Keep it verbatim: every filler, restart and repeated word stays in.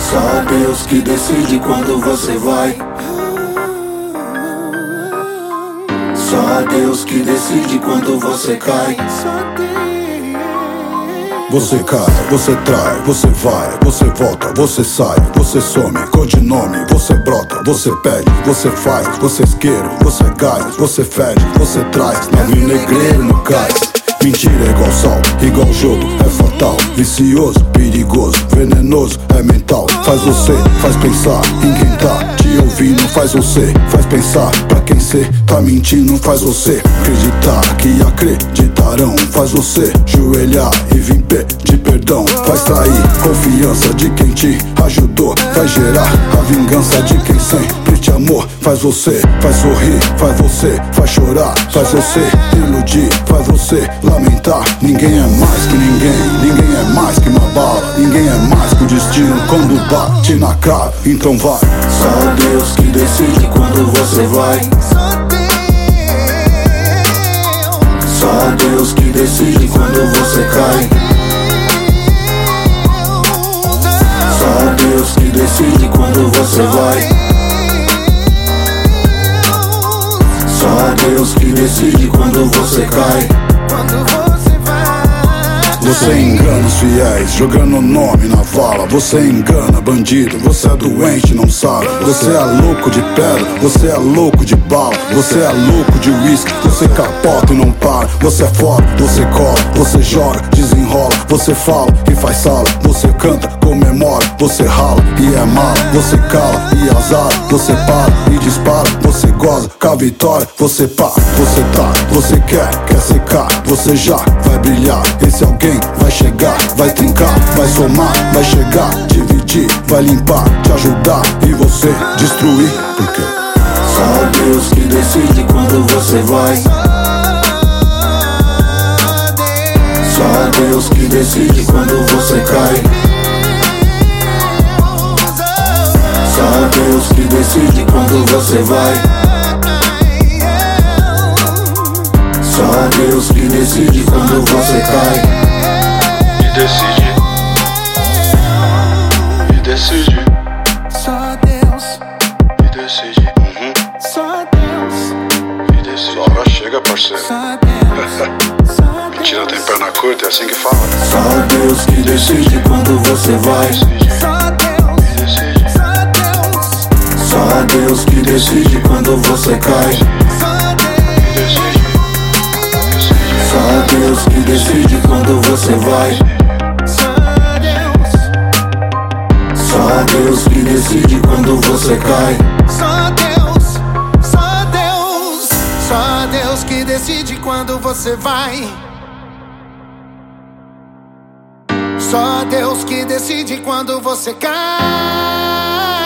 Só Deus que decide quando você vai. Só Deus que decide quando você cai. Você cai, você trai, você vai, você volta, você sai, você some, codinome, você brota, você pede, você faz, você isqueiro, você gás, você fede, você traz, navio negreiro no cais. Mentira é igual sal, igual jogo, é fatal, vicioso, perigoso, venenoso, é mental. Faz você, faz pensar em quem tá te ouvindo, faz você, faz pensar pra quem cê tá mentindo, faz você acreditar que acreditarão, faz você joelhar e vir pedir perdão, faz trair confiança de quem te ajudou, vai gerar a vingança de quem sempre te amou, faz você, faz sorrir, faz você, faz chorar, faz você iludir, faz você lamentar. Ninguém é mais que ninguém, ninguém é mais que uma bala, ninguém é mais que o destino quando bate na cara, então vai. Só Deus que decide quando você vai. Só Deus que decide quando você cai. Só Deus que decide quando você vai. Só Deus que decide quando você cai. Você engana os fiéis, jogando o nome na vala. Você engana bandido, você é doente, não sabe. Você é louco de pedra, você é louco de bala. Você é louco de uísque, você capota e não para. Você é foda, você cola, você joga, desenrola. Você fala e faz sala, você canta, comemora. Você rala e é mala, você cala e azara. Você para e dispara, você goza com a vitória. Você pá, você tá, você quer, quer secar. Você já vai brilhar, esse alguém vai chegar, vai trincar, vai somar, vai chegar, dividir, vai limpar, te ajudar e você destruir. Por quê? Só Deus que decide quando você vai. Só Deus que decide quando você cai. Só Deus que decide quando você vai. Só Deus que decide quando você cai. E decide, e decide, Só Deus, e decide, uhum. só Deus, E decide. Sua hora chega, parceiro. só Deus, só Mentira Deus, tem perna curta, é assim que fala. Só Deus que decide quando você vai. só Deus, E decide, só Deus, Só Deus que decide quando você cai. só e decide, decide, Só Deus que decide quando você vai. Só Deus, Só Deus que decide quando você cai. só Deus, só Deus, só Deus que decide quando você vai. Só Deus que decide quando você cai.